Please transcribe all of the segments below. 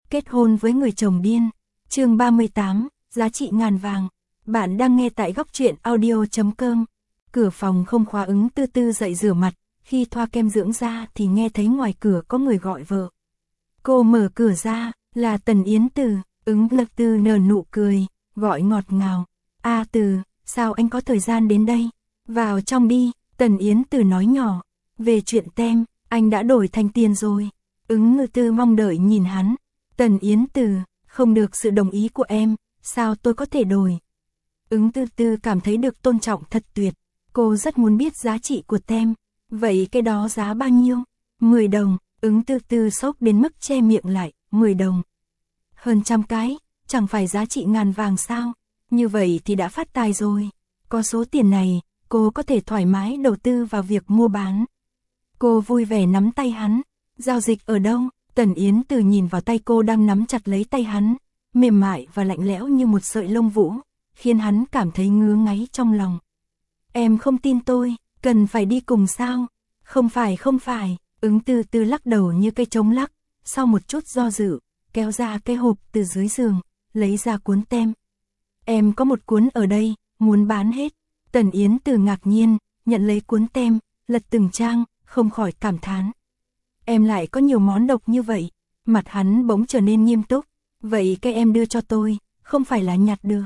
Kết hôn với người chồng điên. Chương 38, giá trị ngàn vàng. Bạn đang nghe tại góc truyện audio.com. Cửa phòng không khóa, Ứng Tư Tư dậy rửa mặt, khi thoa kem dưỡng da thì nghe thấy ngoài cửa có người gọi vợ. Cô mở cửa ra, là Tần Yến Từ. Ứng Lực Tư nở nụ cười, gọi ngọt ngào. A Từ, sao anh có thời gian đến đây? Vào trong đi, Tần Yến Từ nói nhỏ. Về chuyện tem, anh đã đổi thành tiền rồi. Ứng Ngư Tư mong đợi nhìn hắn. Tần Yến Từ, không được sự đồng ý của em, sao tôi có thể đổi? Ứng Tư Tư cảm thấy được tôn trọng thật tuyệt. Cô rất muốn biết giá trị của tem. Vậy cái đó giá bao nhiêu? 10 đồng. Ứng Tư Tư sốc đến mức che miệng lại. 10 đồng. Hơn trăm cái, chẳng phải giá trị ngàn vàng sao? Như vậy thì đã phát tài rồi. Có số tiền này, cô có thể thoải mái đầu tư vào việc mua bán. Cô vui vẻ nắm tay hắn. Giao dịch ở đâu? Tần Yến Từ nhìn vào tay cô đang nắm chặt lấy tay hắn, mềm mại và lạnh lẽo như một sợi lông vũ, khiến hắn cảm thấy ngứa ngáy trong lòng. Em không tin tôi, cần phải đi cùng sao? Không phải, Ứng Tư Tư lắc đầu như cây trống lắc, sau một chút do dự, kéo ra cái hộp từ dưới giường, lấy ra cuốn tem. Em có một cuốn ở đây, muốn bán hết. Tần Yến Từ ngạc nhiên, nhận lấy cuốn tem, lật từng trang, không khỏi cảm thán. Em lại có nhiều món độc như vậy. Mặt hắn bỗng trở nên nghiêm túc. Vậy cái em đưa cho tôi, không phải là nhặt được.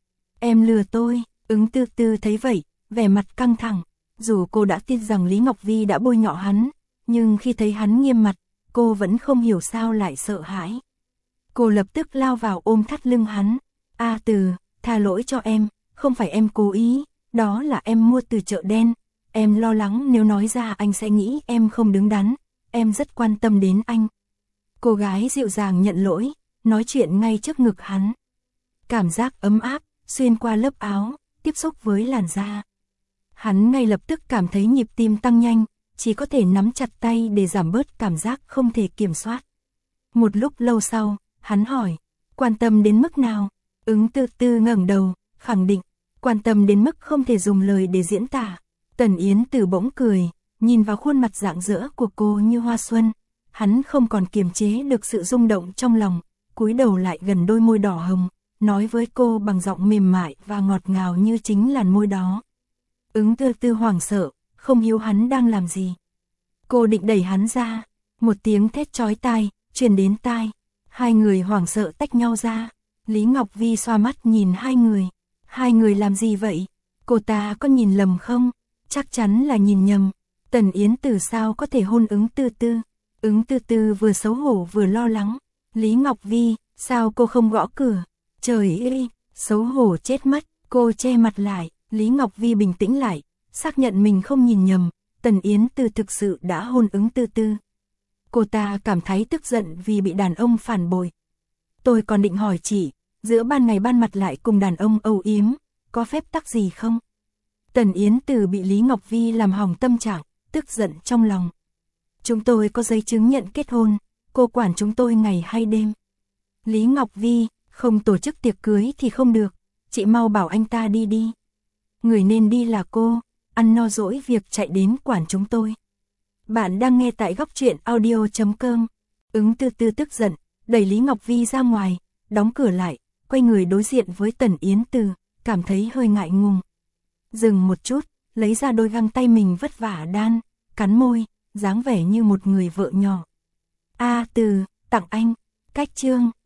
Em lừa tôi. Ứng Tư Tư thấy vậy, vẻ mặt căng thẳng. Dù cô đã tin rằng Lý Ngọc Vi đã bôi nhọ hắn, nhưng khi thấy hắn nghiêm mặt, cô vẫn không hiểu sao lại sợ hãi. Cô lập tức lao vào ôm thắt lưng hắn. A Từ, tha lỗi cho em, không phải em cố ý, đó là em mua từ chợ đen. Em lo lắng nếu nói ra anh sẽ nghĩ em không đứng đắn. Em rất quan tâm đến anh. Cô gái dịu dàng nhận lỗi, nói chuyện ngay trước ngực hắn. Cảm giác ấm áp, xuyên qua lớp áo, tiếp xúc với làn da. Hắn ngay lập tức cảm thấy nhịp tim tăng nhanh, chỉ có thể nắm chặt tay để giảm bớt cảm giác không thể kiểm soát. Một lúc lâu sau, hắn hỏi, quan tâm đến mức nào? Ứng Tư Tư ngẩng đầu, khẳng định, quan tâm đến mức không thể dùng lời để diễn tả. Tần Yến Từ bỗng cười, nhìn vào khuôn mặt rạng rỡ của cô như hoa xuân, hắn không còn kiềm chế được sự rung động trong lòng, cúi đầu lại gần đôi môi đỏ hồng, nói với cô bằng giọng mềm mại và ngọt ngào như chính làn môi đó. Ứng Tư Tư hoảng sợ, không hiểu hắn đang làm gì. Cô định đẩy hắn ra, một tiếng thét chói tai truyền đến tai, hai người hoảng sợ tách nhau ra. Lý Ngọc Vi xoa mắt nhìn hai người làm gì vậy? Cô ta có nhìn lầm không? Chắc chắn là nhìn nhầm. Tần Yến Từ sao có thể hôn Ứng Tư Tư? Ứng Tư Tư vừa xấu hổ vừa lo lắng. Lý Ngọc Vi, sao cô không gõ cửa? Trời ơi, xấu hổ chết mất, cô che mặt lại. Lý Ngọc Vi bình tĩnh lại, xác nhận mình không nhìn nhầm. Tần Yến Từ thực sự đã hôn Ứng Tư Tư. Cô ta cảm thấy tức giận vì bị đàn ông phản bội. Tôi còn định hỏi chị, giữa ban ngày ban mặt lại cùng đàn ông âu yếm, có phép tắc gì không? Tần Yến Từ bị Lý Ngọc Vi làm hỏng tâm trạng, tức giận trong lòng. Chúng tôi có giấy chứng nhận kết hôn, cô quản chúng tôi ngày hay đêm. Lý Ngọc Vi, không tổ chức tiệc cưới thì không được, chị mau bảo anh ta đi đi. Người nên đi là cô, ăn no dỗi việc chạy đến quản chúng tôi. Bạn đang nghe tại góc truyện audio.com. Ứng Tư Tư tức giận, đẩy Lý Ngọc Vi ra ngoài, đóng cửa lại, quay người đối diện với Tần Yến Từ, cảm thấy hơi ngại ngùng. Dừng một chút, lấy ra đôi găng tay mình vất vả đan, cắn môi, dáng vẻ như một người vợ nhỏ. A Từ, tặng anh. Cách chương.